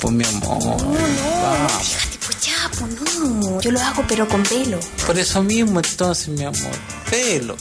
pues mi amor. No, Vamos. fíjate, pues ya, pues no. Yo lo hago pero con velo. Por eso mismo entonces, mi amor. Pelo.